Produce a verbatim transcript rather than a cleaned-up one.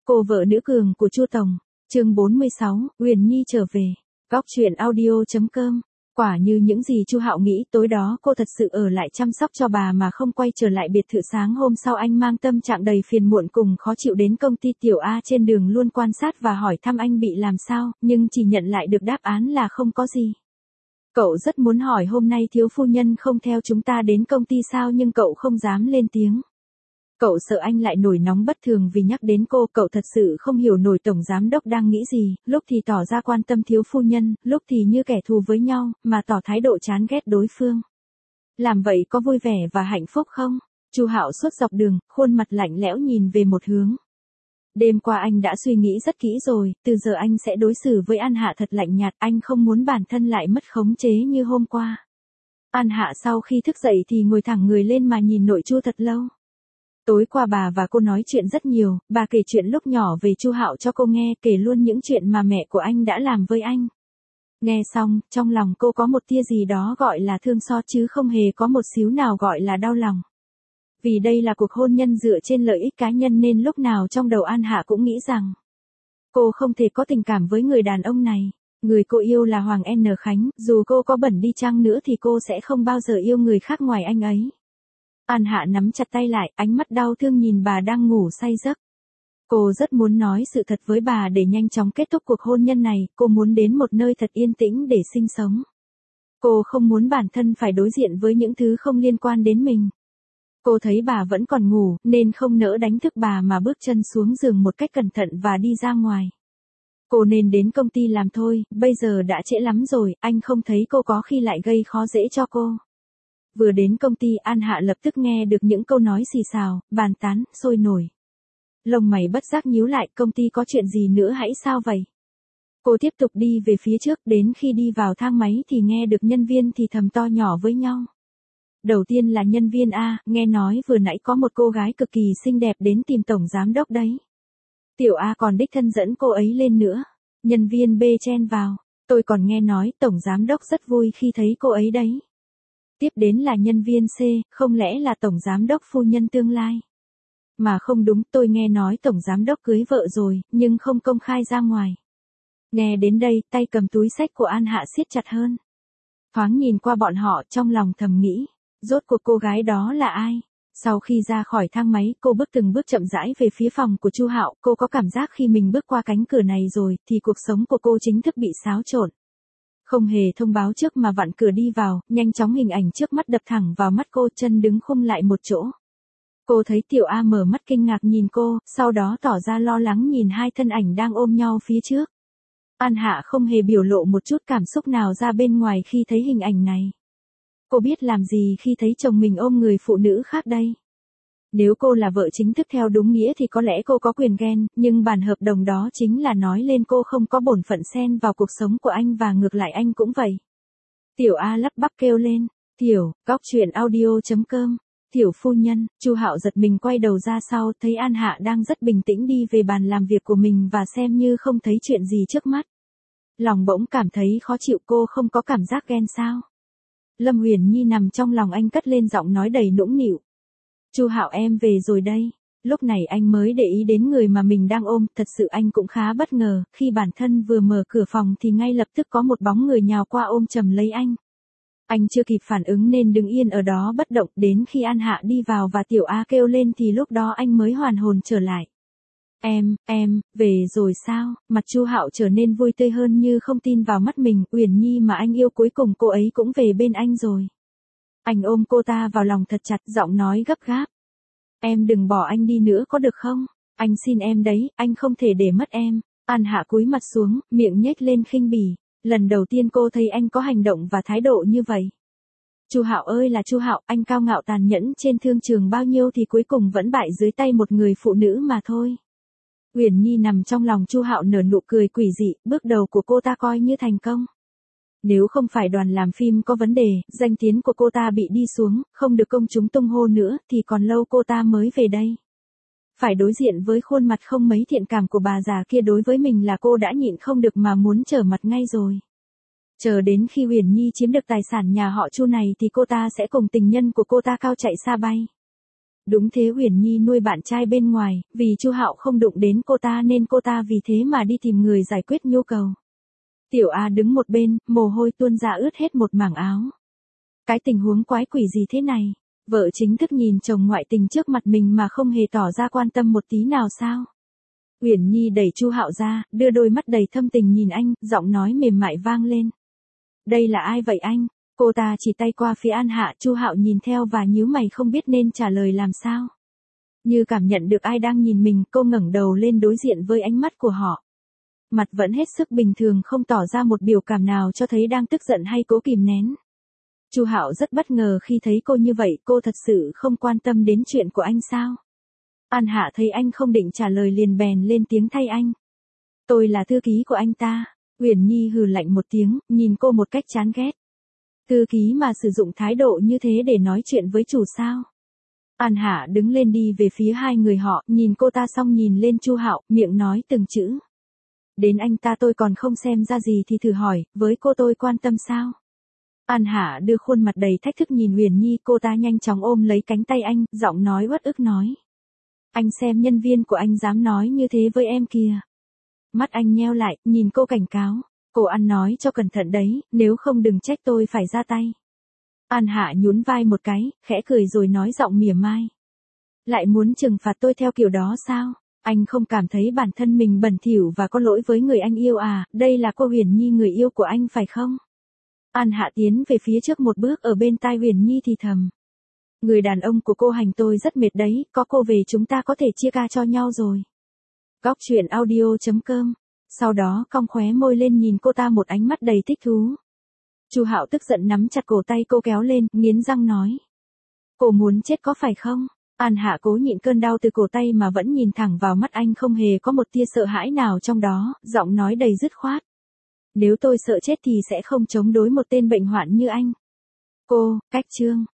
Cô vợ nữ cường của Chu Tổng. Chương bốn mươi sáu, Uyển Nhi trở về. Góc truyện audio chấm com. Quả như những gì Chu Hạo nghĩ, tối đó cô thật sự ở lại chăm sóc cho bà mà không quay trở lại biệt thự. Sáng hôm sau anh mang tâm trạng đầy phiền muộn cùng khó chịu đến công ty. Tiểu A trên đường luôn quan sát và hỏi thăm anh bị làm sao, nhưng chỉ nhận lại được đáp án là không có gì. Cậu rất muốn hỏi hôm nay thiếu phu nhân không theo chúng ta đến công ty sao, nhưng cậu không dám lên tiếng. Cậu sợ anh lại nổi nóng bất thường vì nhắc đến cô. Cậu thật sự không hiểu nổi tổng giám đốc đang nghĩ gì, lúc thì tỏ ra quan tâm thiếu phu nhân, lúc thì như kẻ thù với nhau, mà tỏ thái độ chán ghét đối phương. Làm vậy có vui vẻ và hạnh phúc không? Chu Hạo suốt dọc đường, khuôn mặt lạnh lẽo nhìn về một hướng. Đêm qua anh đã suy nghĩ rất kỹ rồi, từ giờ anh sẽ đối xử với An Hạ thật lạnh nhạt, anh không muốn bản thân lại mất khống chế như hôm qua. An Hạ sau khi thức dậy thì ngồi thẳng người lên mà nhìn nội Chu thật lâu. Tối qua bà và cô nói chuyện rất nhiều, bà kể chuyện lúc nhỏ về Chu Hạo cho cô nghe, kể luôn những chuyện mà mẹ của anh đã làm với anh. Nghe xong, trong lòng cô có một tia gì đó gọi là thương xót chứ không hề có một xíu nào gọi là đau lòng. Vì đây là cuộc hôn nhân dựa trên lợi ích cá nhân nên lúc nào trong đầu An Hạ cũng nghĩ rằng cô không thể có tình cảm với người đàn ông này. Người cô yêu là Hoàng N. Khánh, dù cô có bẩn đi chăng nữa thì cô sẽ không bao giờ yêu người khác ngoài anh ấy. An Hạ nắm chặt tay lại, ánh mắt đau thương nhìn bà đang ngủ say giấc. Cô rất muốn nói sự thật với bà để nhanh chóng kết thúc cuộc hôn nhân này, cô muốn đến một nơi thật yên tĩnh để sinh sống. Cô không muốn bản thân phải đối diện với những thứ không liên quan đến mình. Cô thấy bà vẫn còn ngủ, nên không nỡ đánh thức bà mà bước chân xuống giường một cách cẩn thận và đi ra ngoài. Cô nên đến công ty làm thôi, bây giờ đã trễ lắm rồi, anh không thấy cô có khi lại gây khó dễ cho cô. Vừa đến công ty, An Hạ lập tức nghe được những câu nói xì xào, bàn tán, sôi nổi. Lông mày bất giác nhíu lại, công ty có chuyện gì nữa hãy sao vậy? Cô tiếp tục đi về phía trước, đến khi đi vào thang máy thì nghe được nhân viên thì thầm to nhỏ với nhau. Đầu tiên là nhân viên A, nghe nói vừa nãy có một cô gái cực kỳ xinh đẹp đến tìm tổng giám đốc đấy. Tiểu A còn đích thân dẫn cô ấy lên nữa. Nhân viên B chen vào, tôi còn nghe nói tổng giám đốc rất vui khi thấy cô ấy đấy. Tiếp đến là nhân viên C, không lẽ là tổng giám đốc phu nhân tương lai? Mà không đúng, tôi nghe nói tổng giám đốc cưới vợ rồi, nhưng không công khai ra ngoài. Nghe đến đây, tay cầm túi xách của An Hạ siết chặt hơn. Thoáng nhìn qua bọn họ, trong lòng thầm nghĩ, rốt cuộc cô gái đó là ai? Sau khi ra khỏi thang máy, cô bước từng bước chậm rãi về phía phòng của Chu Hạo, cô có cảm giác khi mình bước qua cánh cửa này rồi, thì cuộc sống của cô chính thức bị xáo trộn. Không hề thông báo trước mà vặn cửa đi vào, nhanh chóng hình ảnh trước mắt đập thẳng vào mắt cô, chân đứng khum lại một chỗ. Cô thấy Tiểu A mở mắt kinh ngạc nhìn cô, sau đó tỏ ra lo lắng nhìn hai thân ảnh đang ôm nhau phía trước. An Hạ không hề biểu lộ một chút cảm xúc nào ra bên ngoài khi thấy hình ảnh này. Cô biết làm gì khi thấy chồng mình ôm người phụ nữ khác đây. Nếu cô là vợ chính thức theo đúng nghĩa thì có lẽ cô có quyền ghen, nhưng bản hợp đồng đó chính là nói lên cô không có bổn phận xen vào cuộc sống của anh và ngược lại anh cũng vậy. Tiểu A lắp bắp kêu lên, "Tiểu, góc truyện audio chấm com, tiểu phu nhân." Chu Hạo giật mình quay đầu ra sau, thấy An Hạ đang rất bình tĩnh đi về bàn làm việc của mình và xem như không thấy chuyện gì trước mắt. Lòng bỗng cảm thấy khó chịu, cô không có cảm giác ghen sao? Lâm Uyển Nhi nằm trong lòng anh cất lên giọng nói đầy nũng nịu. Chu Hạo em về rồi đây. Lúc này anh mới để ý đến người mà mình đang ôm, thật sự anh cũng khá bất ngờ, khi bản thân vừa mở cửa phòng thì ngay lập tức có một bóng người nhào qua ôm chầm lấy anh. Anh chưa kịp phản ứng nên đứng yên ở đó bất động, đến khi An Hạ đi vào và Tiểu A kêu lên thì lúc đó anh mới hoàn hồn trở lại. Em, em, về rồi sao? Mặt Chu Hạo trở nên vui tươi hơn như không tin vào mắt mình, Uyển Nhi mà anh yêu cuối cùng cô ấy cũng về bên anh rồi. Anh ôm cô ta vào lòng thật chặt, giọng nói gấp gáp. Em đừng bỏ anh đi nữa có được không? Anh xin em đấy, anh không thể để mất em. An Hạ cúi mặt xuống, miệng nhếch lên khinh bỉ. Lần đầu tiên cô thấy anh có hành động và thái độ như vậy. Chu Hạo ơi là Chu Hạo, anh cao ngạo tàn nhẫn trên thương trường bao nhiêu thì cuối cùng vẫn bại dưới tay một người phụ nữ mà thôi. Uyển Nhi nằm trong lòng Chu Hạo nở nụ cười quỷ dị, bước đầu của cô ta coi như thành công. Nếu không phải đoàn làm phim có vấn đề, danh tiếng của cô ta bị đi xuống, không được công chúng tung hô nữa, thì còn lâu cô ta mới về đây. Phải đối diện với khuôn mặt không mấy thiện cảm của bà già kia đối với mình là cô đã nhịn không được mà muốn trở mặt ngay rồi. Chờ đến khi Uyển Nhi chiếm được tài sản nhà họ Chu này thì cô ta sẽ cùng tình nhân của cô ta cao chạy xa bay. Đúng thế, Uyển Nhi nuôi bạn trai bên ngoài, vì Chu Hạo không đụng đến cô ta nên cô ta vì thế mà đi tìm người giải quyết nhu cầu. Tiểu A đứng một bên, mồ hôi tuôn ra ướt hết một mảng áo. Cái tình huống quái quỷ gì thế này? Vợ chính thức nhìn chồng ngoại tình trước mặt mình mà không hề tỏ ra quan tâm một tí nào sao? Uyển Nhi đẩy Chu Hạo ra, đưa đôi mắt đầy thâm tình nhìn anh, giọng nói mềm mại vang lên. Đây là ai vậy anh? Cô ta chỉ tay qua phía An Hạ, Chu Hạo nhìn theo và nhíu mày không biết nên trả lời làm sao. Như cảm nhận được ai đang nhìn mình, cô ngẩng đầu lên đối diện với ánh mắt của họ. Mặt vẫn hết sức bình thường, không tỏ ra một biểu cảm nào cho thấy đang tức giận hay cố kìm nén. Chu Hạo rất bất ngờ khi thấy cô như vậy, cô thật sự không quan tâm đến chuyện của anh sao? An Hạ thấy anh không định trả lời liền bèn lên tiếng thay anh. Tôi là thư ký của anh ta. Uyển Nhi hừ lạnh một tiếng, nhìn cô một cách chán ghét. Thư ký mà sử dụng thái độ như thế để nói chuyện với chủ sao? An Hạ đứng lên đi về phía hai người họ, nhìn cô ta xong nhìn lên Chu Hạo, miệng nói từng chữ. Đến anh ta tôi còn không xem ra gì thì thử hỏi, với cô tôi quan tâm sao? An Hạ đưa khuôn mặt đầy thách thức nhìn Uyển Nhi, cô ta nhanh chóng ôm lấy cánh tay anh, giọng nói uất ức nói. Anh xem nhân viên của anh dám nói như thế với em kìa. Mắt anh nheo lại, nhìn cô cảnh cáo. Cô ăn nói cho cẩn thận đấy, nếu không đừng trách tôi phải ra tay. An Hạ nhún vai một cái, khẽ cười rồi nói giọng mỉa mai. Lại muốn trừng phạt tôi theo kiểu đó sao? Anh không cảm thấy bản thân mình bẩn thỉu và có lỗi với người anh yêu à? Đây là cô Uyển Nhi người yêu của anh phải không? An Hạ tiến về phía trước một bước, ở bên tai Uyển Nhi thì thầm. Người đàn ông của cô hành tôi rất mệt đấy, có cô về chúng ta có thể chia ca cho nhau rồi. Góc truyện audio chấm com. Sau đó cong khóe môi lên nhìn cô ta một ánh mắt đầy thích thú. Chu Hạo tức giận nắm chặt cổ tay cô kéo lên, nghiến răng nói. Cô muốn chết có phải không? An Hạ cố nhịn cơn đau từ cổ tay mà vẫn nhìn thẳng vào mắt anh, không hề có một tia sợ hãi nào trong đó, giọng nói đầy dứt khoát. Nếu tôi sợ chết thì sẽ không chống đối một tên bệnh hoạn như anh. Cô, cách chương.